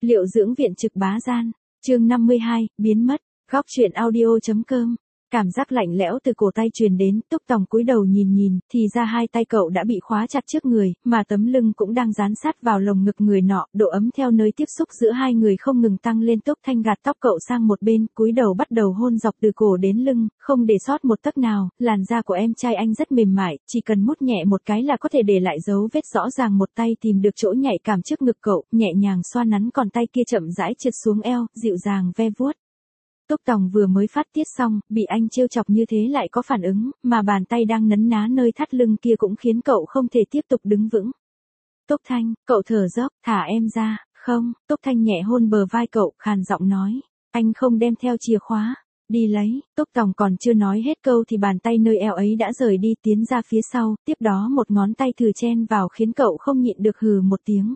Liệu dưỡng viện trực bá gian. Chương 52, biến mất. Góc truyện audio.com. Cảm giác lạnh lẽo từ cổ tay truyền đến, Túc Tòng cúi đầu nhìn, thì ra hai tay cậu đã bị khóa chặt trước người, mà tấm lưng cũng đang dán sát vào lồng ngực người nọ, độ ấm theo nơi tiếp xúc giữa hai người không ngừng tăng lên. Túc Thanh gạt tóc cậu sang một bên, cúi đầu bắt đầu hôn dọc từ cổ đến lưng, không để sót một tấc nào. Làn da của em trai anh rất mềm mại, chỉ cần mút nhẹ một cái là có thể để lại dấu vết rõ ràng. Một tay tìm được chỗ nhạy cảm trước ngực cậu, nhẹ nhàng xoa nắn, còn tay kia chậm rãi trượt xuống eo, dịu dàng ve vuốt. Túc Tòng vừa mới phát tiết xong, bị anh trêu chọc như thế lại có phản ứng, mà bàn tay đang nấn ná nơi thắt lưng kia cũng khiến cậu không thể tiếp tục đứng vững. Túc Thanh, cậu thở dốc, thả em ra. Không. Túc Thanh nhẹ hôn bờ vai cậu, khàn giọng nói, anh không đem theo chìa khóa. Đi lấy. Túc Tòng còn chưa nói hết câu thì bàn tay nơi eo ấy đã rời đi, tiến ra phía sau, tiếp đó một ngón tay thử chen vào khiến cậu không nhịn được hừ một tiếng.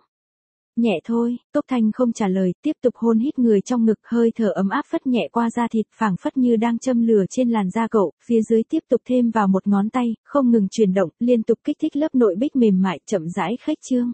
Nhẹ thôi. Túc Thanh không trả lời, tiếp tục hôn hít người trong ngực, hơi thở ấm áp phất nhẹ qua da thịt, phảng phất như đang châm lửa trên làn da cậu. Phía dưới tiếp tục thêm vào một ngón tay, không ngừng chuyển động, liên tục kích thích lớp nội bích mềm mại, chậm rãi khuếch trương.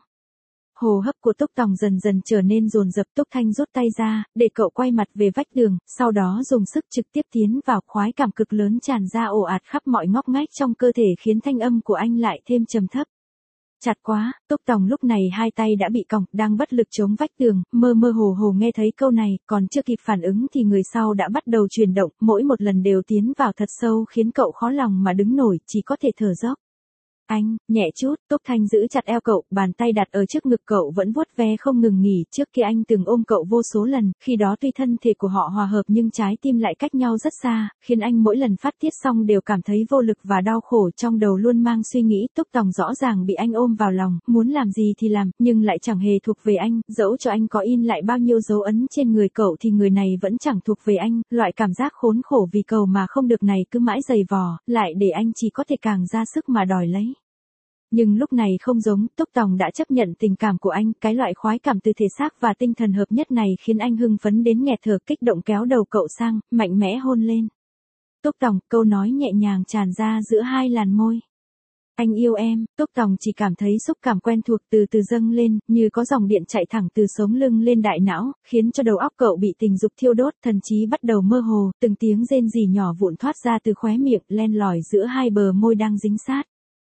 Hô hấp của Túc Tòng dần dần trở nên dồn dập. Túc Thanh rút tay ra, để cậu quay mặt về vách tường, sau đó dùng sức trực tiếp tiến vào. Khoái cảm cực lớn tràn ra ồ ạt khắp mọi ngóc ngách trong cơ thể, khiến thanh âm của anh lại thêm trầm thấp. Chặt quá. Túc Tòng lúc này hai tay đã bị còng, đang bất lực chống vách tường, mơ mơ hồ hồ nghe thấy câu này, còn chưa kịp phản ứng thì người sau đã bắt đầu chuyển động, mỗi một lần đều tiến vào thật sâu, khiến cậu khó lòng mà đứng nổi, chỉ có thể thở dốc. Anh, nhẹ chút. Túc Thanh giữ chặt eo cậu, bàn tay đặt ở trước ngực cậu vẫn vuốt ve không ngừng nghỉ. Trước kia anh từng ôm cậu vô số lần, khi đó tuy thân thể của họ hòa hợp nhưng trái tim lại cách nhau rất xa, khiến anh mỗi lần phát tiết xong đều cảm thấy vô lực và đau khổ, trong đầu luôn mang suy nghĩ. Túc Tòng rõ ràng bị anh ôm vào lòng, muốn làm gì thì làm, nhưng lại chẳng hề thuộc về anh, dẫu cho anh có in lại bao nhiêu dấu ấn trên người cậu thì người này vẫn chẳng thuộc về anh. Loại cảm giác khốn khổ vì cầu mà không được này cứ mãi giày vò, lại để anh chỉ có thể càng ra sức mà đòi lấy. Nhưng lúc này không giống, Túc Tòng đã chấp nhận tình cảm của anh, cái loại khoái cảm từ thể xác và tinh thần hợp nhất này khiến anh hưng phấn đến nghẹt thở, kích động kéo đầu cậu sang, mạnh mẽ hôn lên. Túc Tòng, câu nói nhẹ nhàng tràn ra giữa hai làn môi. Anh yêu em. Túc Tòng chỉ cảm thấy xúc cảm quen thuộc từ từ dâng lên, như có dòng điện chạy thẳng từ sống lưng lên đại não, khiến cho đầu óc cậu bị tình dục thiêu đốt, thần trí bắt đầu mơ hồ, từng tiếng rên rỉ nhỏ vụn thoát ra từ khóe miệng, len lỏi giữa hai bờ môi đang dính sát.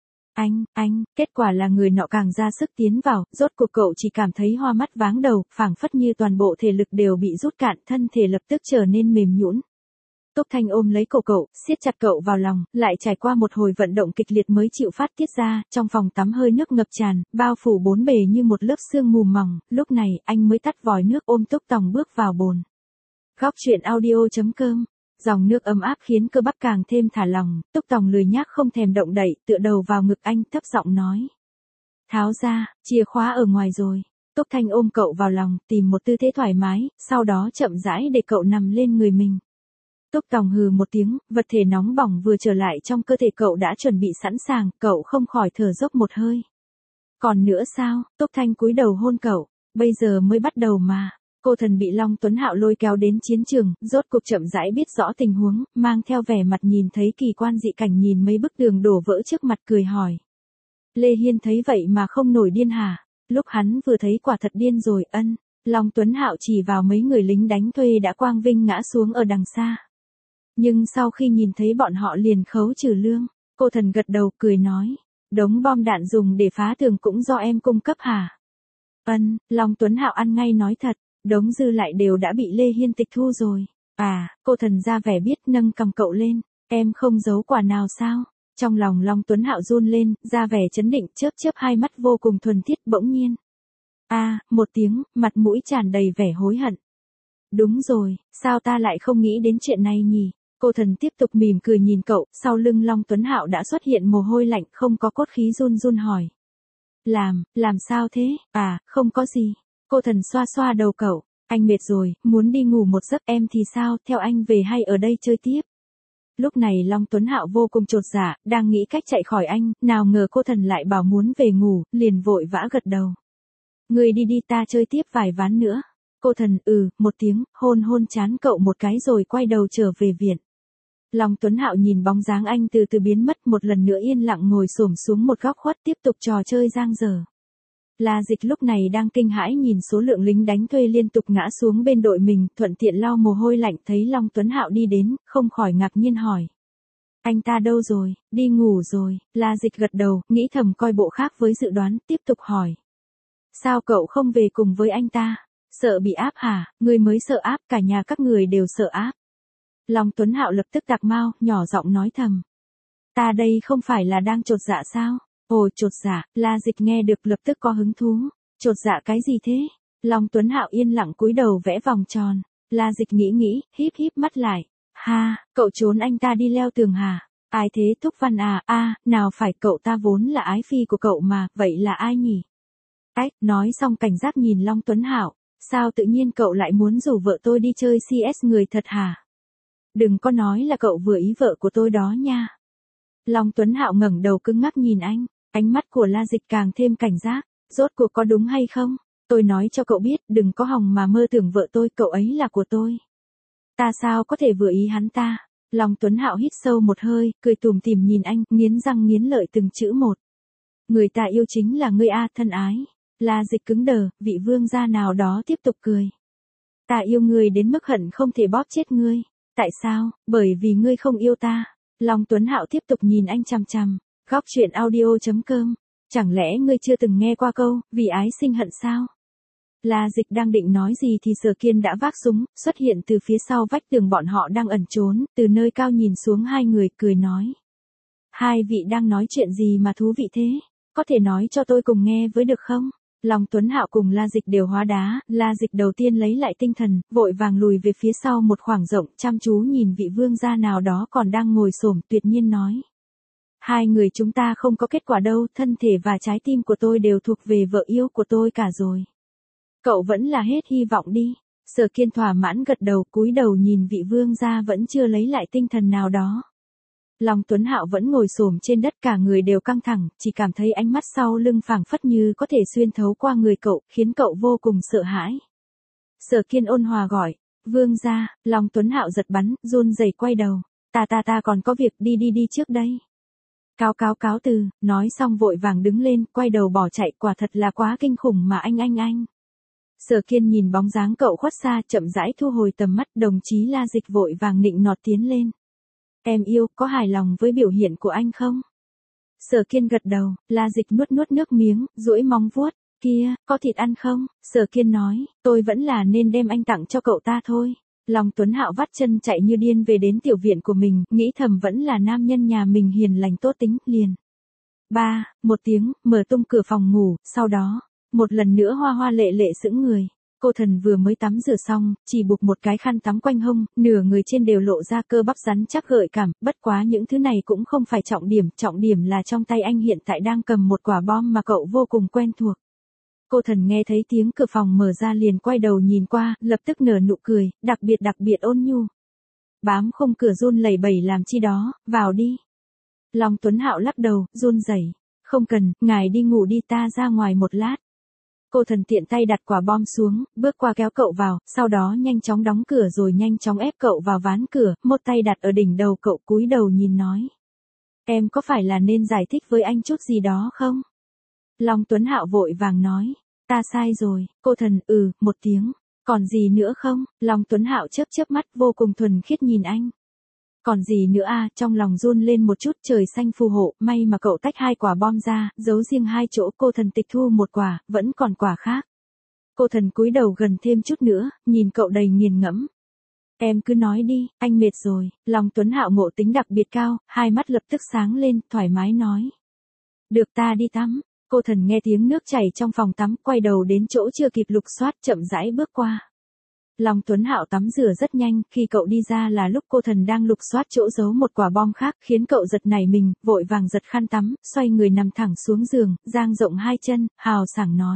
Anh, kết quả là người nọ càng ra sức tiến vào, rốt cuộc cậu chỉ cảm thấy hoa mắt váng đầu, phảng phất như toàn bộ thể lực đều bị rút cạn, thân thể lập tức trở nên mềm nhũn. Túc Thanh ôm lấy cổ cậu, siết chặt cậu vào lòng, lại trải qua một hồi vận động kịch liệt mới chịu phát tiết ra. Trong phòng tắm hơi nước ngập tràn, bao phủ bốn bề như một lớp sương mù mỏng, lúc này anh mới tắt vòi nước, ôm Túc Tòng bước vào bồn. Góc truyện audio.com. Dòng nước ấm áp khiến cơ bắp càng thêm thả lỏng. Túc Tòng lười nhác không thèm động đậy, tựa đầu vào ngực anh, thấp giọng nói. Tháo ra, chìa khóa ở ngoài rồi. Túc Thanh ôm cậu vào lòng, tìm một tư thế thoải mái, sau đó chậm rãi để cậu nằm lên người mình. Túc Tòng hừ một tiếng, vật thể nóng bỏng vừa trở lại trong cơ thể cậu đã chuẩn bị sẵn sàng, cậu không khỏi thở dốc một hơi. Còn nữa sao? Túc Thanh cúi đầu hôn cậu. Bây giờ mới bắt đầu mà. Cô thần bị Long Tuấn Hạo lôi kéo đến chiến trường, rốt cuộc chậm rãi biết rõ tình huống, mang theo vẻ mặt nhìn thấy kỳ quan dị cảnh, nhìn mấy bức tường đổ vỡ trước mặt cười hỏi. Lê Hiên thấy vậy mà không nổi điên hả? Lúc hắn vừa thấy quả thật điên rồi. Ân. Long Tuấn Hạo chỉ vào mấy người lính đánh thuê đã quang vinh ngã xuống ở đằng xa. Nhưng sau khi nhìn thấy bọn họ liền khấu trừ lương. Cô thần gật đầu cười nói. Đống bom đạn dùng để phá tường cũng do em cung cấp hả? Ân. Long Tuấn Hạo ăn ngay nói thật. Đống dư lại đều đã bị Lê Hiên tịch thu rồi. À, cô thần ra vẻ biết, nâng cầm cậu lên. Em không giấu quả nào sao? Trong lòng Long Tuấn Hạo run lên, ra vẻ chấn định, chớp chớp hai mắt vô cùng thuần thiết. Bỗng nhiên. Một tiếng, mặt mũi tràn đầy vẻ hối hận. Đúng rồi, sao ta lại không nghĩ đến chuyện này nhỉ? Cô thần tiếp tục mỉm cười nhìn cậu, sau lưng Long Tuấn Hạo đã xuất hiện mồ hôi lạnh, không có cốt khí, run run hỏi. Làm sao thế? Không có gì. Cô thần xoa xoa đầu cậu. Anh mệt rồi, muốn đi ngủ một giấc. Em thì sao, theo anh về hay ở đây chơi tiếp? Lúc này Long Tuấn Hạo vô cùng chột dạ, đang nghĩ cách chạy khỏi anh, nào ngờ cô thần lại bảo muốn về ngủ, liền vội vã gật đầu. Người đi đi, ta chơi tiếp vài ván nữa. Cô thần một tiếng, hôn trán cậu một cái rồi quay đầu trở về viện. Long Tuấn Hạo nhìn bóng dáng anh từ từ biến mất, một lần nữa yên lặng ngồi xổm xuống một góc khuất tiếp tục trò chơi giang dở. La Dịch lúc này đang kinh hãi nhìn số lượng lính đánh thuê liên tục ngã xuống bên đội mình, thuận tiện lau mồ hôi lạnh thấy Long Tuấn Hạo đi đến, không khỏi ngạc nhiên hỏi. Anh ta đâu rồi, đi ngủ rồi, La Dịch gật đầu, nghĩ thầm coi bộ khác với dự đoán, tiếp tục hỏi. Sao cậu không về cùng với anh ta? Sợ bị áp hả? Người mới sợ áp, cả nhà các người đều sợ áp. Long Tuấn Hạo lập tức tạc mau, nhỏ giọng nói thầm. Ta đây không phải là đang chột dạ sao? Ồ chột dạ, La Dịch nghe được lập tức có hứng thú. Chột dạ cái gì thế? Long Tuấn Hạo yên lặng cúi đầu vẽ vòng tròn. La Dịch nghĩ, híp híp mắt lại. Ha, cậu trốn anh ta đi leo tường hả? Ai thế Thúc Văn à, nào phải cậu ta vốn là ái phi của cậu mà, vậy là ai nhỉ? Ách, nói xong cảnh giác nhìn Long Tuấn Hạo. Sao tự nhiên cậu lại muốn rủ vợ tôi đi chơi CS người thật hả? Đừng có nói là cậu vừa ý vợ của tôi đó nha. Long Tuấn Hạo ngẩng đầu cứng ngắc nhìn anh, ánh mắt của La Dịch càng thêm cảnh giác, rốt cuộc có đúng hay không? Tôi nói cho cậu biết, đừng có hòng mà mơ tưởng vợ tôi, cậu ấy là của tôi. Ta sao có thể vừa ý hắn ta? Long Tuấn Hạo hít sâu một hơi, cười tủm tỉm nhìn anh, nghiến răng nghiến lợi từng chữ một. Người ta yêu chính là ngươi a, thân ái. La Dịch cứng đờ, vị vương gia nào đó tiếp tục cười. Ta yêu ngươi đến mức hận không thể bóp chết ngươi. Tại sao? Bởi vì ngươi không yêu ta. Long Tuấn Hạo tiếp tục nhìn anh chằm chằm. Góc truyện audio.com. Chẳng lẽ ngươi chưa từng nghe qua câu, vì ái sinh hận sao? La Dịch đang định nói gì thì Sở Kiên đã vác súng, xuất hiện từ phía sau vách tường bọn họ đang ẩn trốn, từ nơi cao nhìn xuống hai người, cười nói. Hai vị đang nói chuyện gì mà thú vị thế? Có thể nói cho tôi cùng nghe với được không? Long Tuấn Hạo cùng La Dịch đều hóa đá, La Dịch đầu tiên lấy lại tinh thần, vội vàng lùi về phía sau một khoảng rộng, chăm chú nhìn vị vương gia nào đó còn đang ngồi xổm, tuyệt nhiên nói. Hai người chúng ta không có kết quả đâu, thân thể và trái tim của tôi đều thuộc về vợ yêu của tôi cả rồi. Cậu vẫn là hết hy vọng đi. Sở Kiên thỏa mãn gật đầu, cúi đầu nhìn vị vương gia vẫn chưa lấy lại tinh thần nào đó. Long Tuấn Hạo vẫn ngồi xổm trên đất, cả người đều căng thẳng, chỉ cảm thấy ánh mắt sau lưng phảng phất như có thể xuyên thấu qua người cậu, khiến cậu vô cùng sợ hãi. Sở Kiên ôn hòa gọi, vương gia. Long Tuấn Hạo giật bắn, run rẩy quay đầu. Ta còn có việc, đi trước đây. Cáo từ, nói xong vội vàng đứng lên, quay đầu bỏ chạy, quả thật là quá kinh khủng mà anh. Sở Kiên nhìn bóng dáng cậu khuất xa, chậm rãi thu hồi tầm mắt, đồng chí La Dịch vội vàng nịnh nọt tiến lên. Em yêu, có hài lòng với biểu hiện của anh không? Sở Kiên gật đầu, La Dịch nuốt nước miếng, duỗi móng vuốt. Kia, có thịt ăn không? Sở Kiên nói, tôi vẫn là nên đem anh tặng cho cậu ta thôi. Long Tuấn Hạo vắt chân chạy như điên về đến tiểu viện của mình, nghĩ thầm vẫn là nam nhân nhà mình hiền lành tốt tính, liền. Một tiếng, mở tung cửa phòng ngủ, sau đó, một lần nữa hoa lệ sững người. Cô thần vừa mới tắm rửa xong, chỉ buộc một cái khăn tắm quanh hông, nửa người trên đều lộ ra cơ bắp rắn chắc gợi cảm, bất quá những thứ này cũng không phải trọng điểm là trong tay anh hiện tại đang cầm một quả bom mà cậu vô cùng quen thuộc. Cô thần nghe thấy tiếng cửa phòng mở ra liền quay đầu nhìn qua, lập tức nở nụ cười, đặc biệt ôn nhu. Bám khung cửa run lẩy bẩy làm chi đó, vào đi. Long Tuấn Hạo lắc đầu, run rẩy. Không cần, ngài đi ngủ đi, ta ra ngoài một lát. Cô thần tiện tay đặt quả bom xuống, bước qua kéo cậu vào, sau đó nhanh chóng đóng cửa rồi nhanh chóng ép cậu vào ván cửa, một tay đặt ở đỉnh đầu cậu, cúi đầu nhìn nói. Em có phải là nên giải thích với anh chút gì đó không? Long Tuấn Hạo vội vàng nói. Ta sai rồi. Cô thần một tiếng. Còn gì nữa không? Long Tuấn Hạo chớp mắt vô cùng thuần khiết nhìn anh. Còn gì nữa à? Trong lòng run lên một chút, trời xanh phù hộ, may mà cậu tách hai quả bom ra, giấu riêng hai chỗ. Cô thần tịch thu một quả, vẫn còn quả khác. Cô thần cúi đầu gần thêm chút nữa, nhìn cậu đầy nghiền ngẫm. Em cứ nói đi, anh mệt rồi. Long Tuấn Hạo ngộ tính đặc biệt cao, hai mắt lập tức sáng lên, thoải mái nói. Được, ta đi tắm. Cô thần nghe tiếng nước chảy trong phòng tắm, quay đầu đến chỗ chưa kịp lục soát, chậm rãi bước qua. Long Tuấn Hạo tắm rửa rất nhanh, khi cậu đi ra là lúc cô thần đang lục soát chỗ giấu một quả bom khác, khiến cậu giật nảy mình, vội vàng giật khăn tắm, xoay người nằm thẳng xuống giường, dang rộng hai chân, hào sảng nói.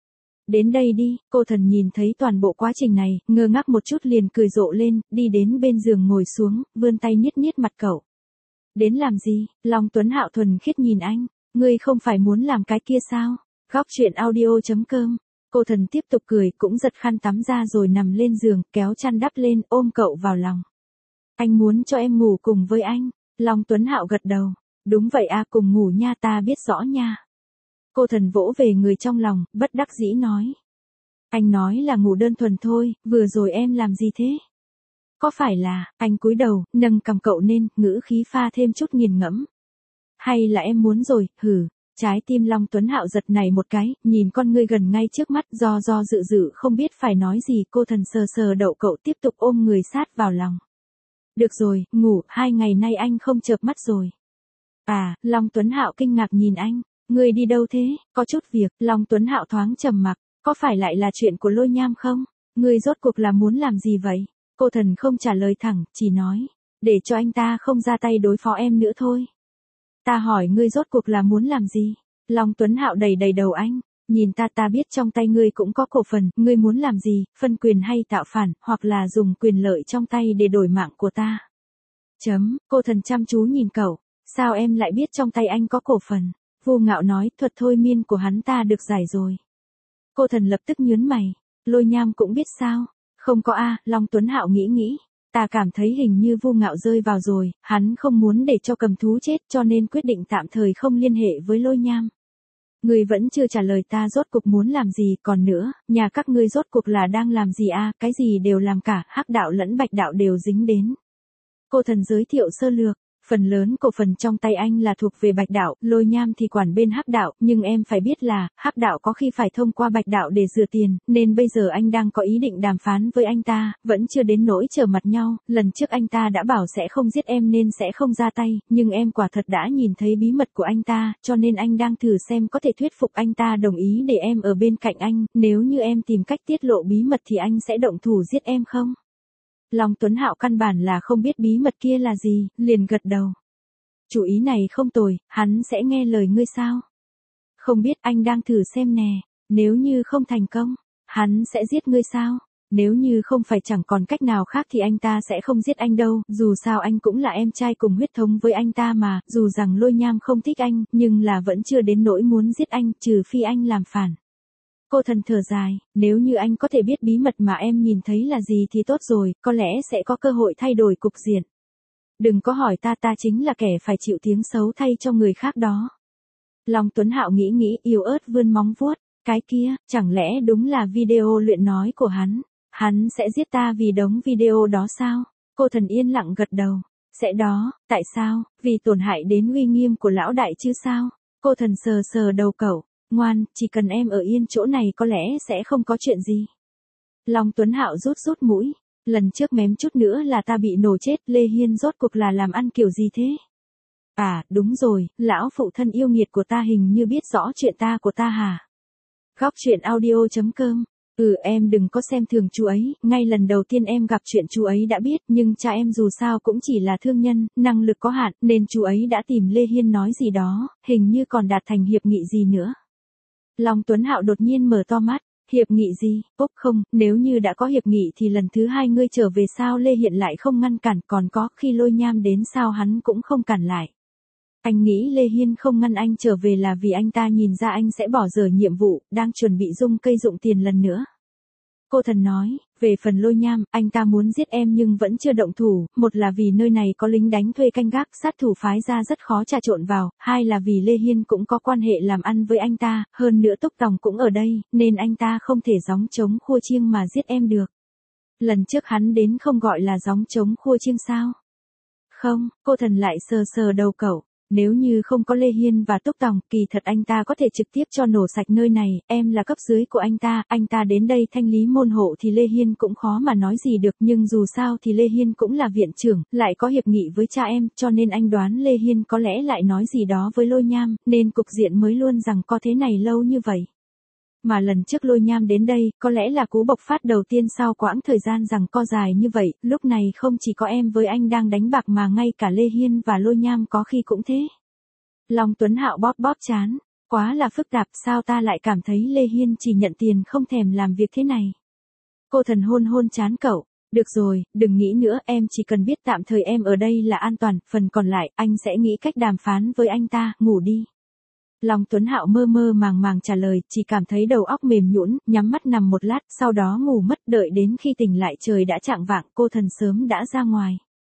Đến đây đi. Cô thần nhìn thấy toàn bộ quá trình này, ngơ ngác một chút liền cười rộ lên, đi đến bên giường ngồi xuống, vươn tay niết mặt cậu. Đến làm gì? Long Tuấn Hạo thuần khiết nhìn anh. Ngươi không phải muốn làm cái kia sao? Góc truyện audio.com. Cô thần tiếp tục cười, cũng giật khăn tắm ra rồi nằm lên giường, kéo chăn đắp lên, ôm cậu vào lòng. Anh muốn cho em ngủ cùng với anh. Long Tuấn Hạo gật đầu. Đúng vậy à, cùng ngủ nha, ta biết rõ nha. Cô Thần vỗ về người trong lòng, bất đắc dĩ nói. Anh nói là ngủ đơn thuần thôi, vừa rồi em làm gì thế? Có phải là, anh cúi đầu, nâng cằm cậu lên, ngữ khí pha thêm chút nghiền ngẫm. Hay là em muốn rồi, hử. Trái tim Long Tuấn Hạo giật nảy một cái, nhìn con ngươi gần ngay trước mắt, do dự dự không biết phải nói gì. Cô Thần sờ sờ đậu cậu, tiếp tục ôm người sát vào lòng. Được rồi, ngủ, 2 ngày nay anh không chợp mắt rồi. À, Long Tuấn Hạo kinh ngạc nhìn anh. Ngươi đi đâu thế? Có chút việc. Long Tuấn Hạo thoáng trầm mặc. Có phải lại là chuyện của Lôi Nham không? Ngươi rốt cuộc là muốn làm gì vậy? Cô Thần không trả lời thẳng, chỉ nói. Để cho anh ta không ra tay đối phó em nữa thôi. Ta hỏi ngươi rốt cuộc là muốn làm gì? Long Tuấn Hạo đầy đầu anh. Nhìn ta biết trong tay ngươi cũng có cổ phần. Ngươi muốn làm gì? Phân quyền hay tạo phản, hoặc là dùng quyền lợi trong tay để đổi mạng của ta? Cô Thần chăm chú nhìn cậu. Sao em lại biết trong tay anh có cổ phần? Vu Ngạo nói, thuật thôi miên của hắn ta được giải rồi. Cô Thần lập tức nhướng mày. Lôi Nham cũng biết sao? Không có a. Long Tuấn Hạo nghĩ. Ta cảm thấy hình như Vu Ngạo rơi vào rồi, hắn không muốn để cho cầm thú chết cho nên quyết định tạm thời không liên hệ với Lôi Nham. Ngươi vẫn chưa trả lời ta rốt cuộc muốn làm gì, còn nữa, nhà các ngươi rốt cuộc là đang làm gì a? Cái gì đều làm cả, Hắc đạo lẫn Bạch đạo đều dính đến. Cô Thần giới thiệu sơ lược. Phần lớn cổ phần trong tay anh là thuộc về Bạch đạo, Lôi Nham thì quản bên Hắc đạo, nhưng em phải biết là, Hắc đạo có khi phải thông qua Bạch đạo để rửa tiền, nên bây giờ anh đang có ý định đàm phán với anh ta, vẫn chưa đến nỗi trở mặt nhau, lần trước anh ta đã bảo sẽ không giết em nên sẽ không ra tay, nhưng em quả thật đã nhìn thấy bí mật của anh ta, cho nên anh đang thử xem có thể thuyết phục anh ta đồng ý để em ở bên cạnh anh, nếu như em tìm cách tiết lộ bí mật thì anh sẽ động thủ giết em không? Long Tuấn Hạo căn bản là không biết bí mật kia là gì, liền gật đầu. Chủ ý này không tồi, hắn sẽ nghe lời ngươi sao? Không biết, anh đang thử xem nè, nếu như không thành công, hắn sẽ giết ngươi sao? Nếu như không phải chẳng còn cách nào khác thì anh ta sẽ không giết anh đâu, dù sao anh cũng là em trai cùng huyết thống với anh ta mà, dù rằng Lôi Nham không thích anh, nhưng là vẫn chưa đến nỗi muốn giết anh, trừ phi anh làm phản. Cô Thần thở dài, nếu như anh có thể biết bí mật mà em nhìn thấy là gì thì tốt rồi, có lẽ sẽ có cơ hội thay đổi cục diện. Đừng có hỏi ta chính là kẻ phải chịu tiếng xấu thay cho người khác đó. Long Tuấn Hạo nghĩ yếu ớt vươn móng vuốt, cái kia, chẳng lẽ đúng là video luyện nói của hắn sẽ giết ta vì đống video đó sao? Cô Thần yên lặng gật đầu, sẽ đó, tại sao, vì tổn hại đến uy nghiêm của lão đại chứ sao? Cô Thần sờ đầu cậu. Ngoan, chỉ cần em ở yên chỗ này có lẽ sẽ không có chuyện gì. Long Tuấn Hạo rút mũi. Lần trước mém chút nữa là ta bị nổ chết, Lê Hiên rốt cuộc là làm ăn kiểu gì thế? À, đúng rồi, lão phụ thân yêu nghiệt của ta hình như biết rõ chuyện của ta hả? Góc truyện audio.com. Em đừng có xem thường chú ấy, ngay lần đầu tiên em gặp chuyện chú ấy đã biết, nhưng cha em dù sao cũng chỉ là thương nhân, năng lực có hạn, nên chú ấy đã tìm Lê Hiên nói gì đó, hình như còn đạt thành hiệp nghị gì nữa. Long Tuấn Hạo đột nhiên mở to mắt, hiệp nghị gì? Không, nếu như đã có hiệp nghị thì lần thứ 2 ngươi trở về sao Lê Hiện lại không ngăn cản, còn có, khi Lôi Nham đến sao hắn cũng không cản lại. Anh nghĩ Lê Hiên không ngăn anh trở về là vì anh ta nhìn ra anh sẽ bỏ dở nhiệm vụ, đang chuẩn bị dung cây dụng tiền lần nữa. Cô Thần nói, về phần Lôi Nham, anh ta muốn giết em nhưng vẫn chưa động thủ, một là vì nơi này có lính đánh thuê canh gác, sát thủ phái ra rất khó trà trộn vào, hai là vì Lê Hiên cũng có quan hệ làm ăn với anh ta, hơn nữa Túc Tòng cũng ở đây, nên anh ta không thể gióng trống khua chiêng mà giết em được. Lần trước hắn đến không gọi là gióng trống khua chiêng sao? Không, cô Thần lại sờ đầu cậu. Nếu như không có Lê Hiên và Túc Tòng, kỳ thật anh ta có thể trực tiếp cho nổ sạch nơi này, em là cấp dưới của anh ta đến đây thanh lý môn hộ thì Lê Hiên cũng khó mà nói gì được, nhưng dù sao thì Lê Hiên cũng là viện trưởng, lại có hiệp nghị với cha em, cho nên anh đoán Lê Hiên có lẽ lại nói gì đó với Lôi Nham, nên cục diện mới luôn rằng có thế này lâu như vậy. Mà lần trước Lôi Nham đến đây, có lẽ là cú bộc phát đầu tiên sau quãng thời gian rằng co dài như vậy, lúc này không chỉ có em với anh đang đánh bạc mà ngay cả Lê Hiên và Lôi Nham có khi cũng thế. Long Tuấn Hạo bóp trán, quá là phức tạp, sao ta lại cảm thấy Lê Hiên chỉ nhận tiền không thèm làm việc thế này. Cô Thần hôn trán cậu, được rồi, đừng nghĩ nữa, em chỉ cần biết tạm thời em ở đây là an toàn, phần còn lại, anh sẽ nghĩ cách đàm phán với anh ta, ngủ đi. Long Tuấn Hạo mơ màng trả lời, chỉ cảm thấy đầu óc mềm nhũn, nhắm mắt nằm một lát, sau đó ngủ mất, đợi đến khi tỉnh lại trời đã chạng vạng, cô Thần sớm đã ra ngoài.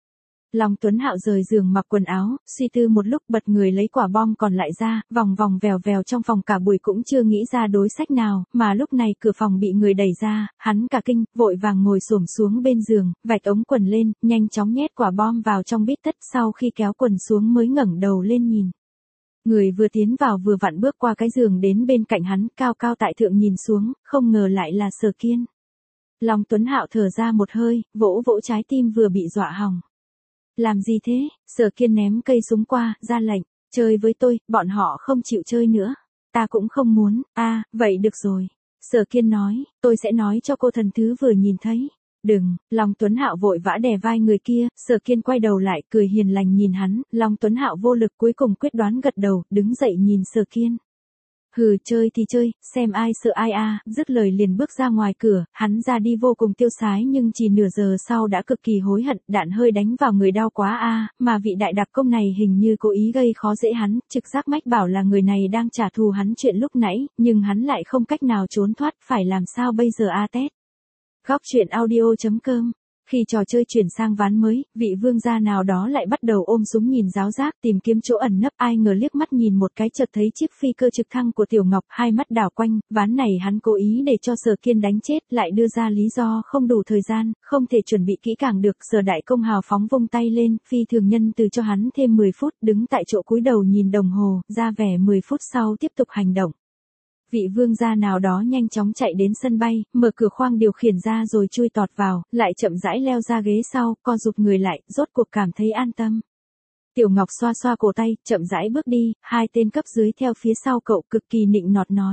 Long Tuấn Hạo rời giường mặc quần áo, suy tư một lúc bật người lấy quả bom còn lại ra, vòng vòng vèo vèo trong phòng cả buổi cũng chưa nghĩ ra đối sách nào, mà lúc này cửa phòng bị người đẩy ra, hắn cả kinh, vội vàng ngồi xổm xuống bên giường, vạch ống quần lên, nhanh chóng nhét quả bom vào trong bít tất, sau khi kéo quần xuống mới ngẩng đầu lên nhìn. Người vừa tiến vào vừa vặn bước qua cái giường đến bên cạnh hắn, cao cao tại thượng nhìn xuống, không ngờ lại là Sở Kiên. Long Tuấn Hạo thở ra một hơi, vỗ vỗ trái tim vừa bị dọa hỏng. Làm gì thế? Sở Kiên ném cây súng qua, ra lệnh, chơi với tôi, bọn họ không chịu chơi nữa. Ta cũng không muốn, vậy được rồi. Sở Kiên nói, tôi sẽ nói cho cô thần thứ vừa nhìn thấy. Đừng, Long Tuấn Hạo vội vã đè vai người kia, Sở Kiên quay đầu lại, cười hiền lành nhìn hắn, Long Tuấn Hạo vô lực cuối cùng quyết đoán gật đầu, đứng dậy nhìn Sở Kiên. Hừ, chơi thì chơi, xem ai sợ ai dứt lời liền bước ra ngoài cửa, hắn ra đi vô cùng tiêu sái nhưng chỉ nửa giờ sau đã cực kỳ hối hận, đạn hơi đánh vào người đau quá mà vị đại đặc công này hình như cố ý gây khó dễ hắn, trực giác mách bảo là người này đang trả thù hắn chuyện lúc nãy, nhưng hắn lại không cách nào trốn thoát, phải làm sao bây giờ Tết. Góc truyện audio.com. Khi trò chơi chuyển sang ván mới, vị vương gia nào đó lại bắt đầu ôm súng nhìn giáo giác tìm kiếm chỗ ẩn nấp, ai ngờ liếc mắt nhìn một cái chợt thấy chiếc phi cơ trực thăng của Tiểu Ngọc, hai mắt đảo quanh, ván này hắn cố ý để cho Sở Kiên đánh chết, lại đưa ra lý do không đủ thời gian, không thể chuẩn bị kỹ càng được, Sở đại công hào phóng vung tay lên, phi thường nhân từ cho hắn thêm 10 phút, đứng tại chỗ cúi đầu nhìn đồng hồ, ra vẻ 10 phút sau tiếp tục hành động. Vị vương gia nào đó nhanh chóng chạy đến sân bay, mở cửa khoang điều khiển ra rồi chui tọt vào, lại chậm rãi leo ra ghế sau, co rụt người lại, rốt cuộc cảm thấy an tâm. Tiểu Ngọc xoa xoa cổ tay, chậm rãi bước đi, hai tên cấp dưới theo phía sau cậu cực kỳ nịnh nọt nói.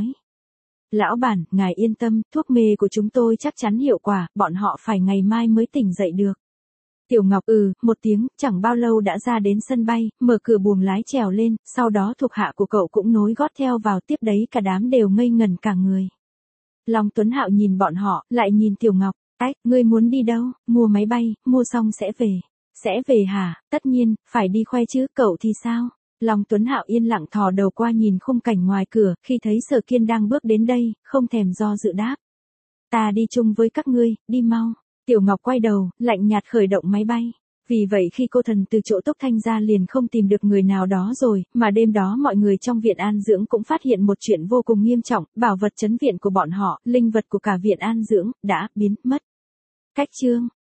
Lão bản, ngài yên tâm, thuốc mê của chúng tôi chắc chắn hiệu quả, bọn họ phải ngày mai mới tỉnh dậy được. Tiểu Ngọc một tiếng, chẳng bao lâu đã ra đến sân bay, mở cửa buồng lái trèo lên, sau đó thuộc hạ của cậu cũng nối gót theo vào, tiếp đấy cả đám đều ngây ngẩn cả người. Long Tuấn Hạo nhìn bọn họ, lại nhìn Tiểu Ngọc, ngươi muốn đi đâu, mua máy bay, mua xong sẽ về. Sẽ về hả, tất nhiên, phải đi khoe chứ, cậu thì sao? Long Tuấn Hạo yên lặng thò đầu qua nhìn khung cảnh ngoài cửa, khi thấy Sở Kiên đang bước đến đây, không thèm do dự đáp. Ta đi chung với các ngươi, đi mau. Tiểu Ngọc quay đầu, lạnh nhạt khởi động máy bay. Vì vậy khi cô thần từ chỗ Túc Thanh ra liền không tìm được người nào đó rồi, mà đêm đó mọi người trong viện an dưỡng cũng phát hiện một chuyện vô cùng nghiêm trọng, bảo vật trấn viện của bọn họ, linh vật của cả viện an dưỡng, đã biến mất. Cách chương.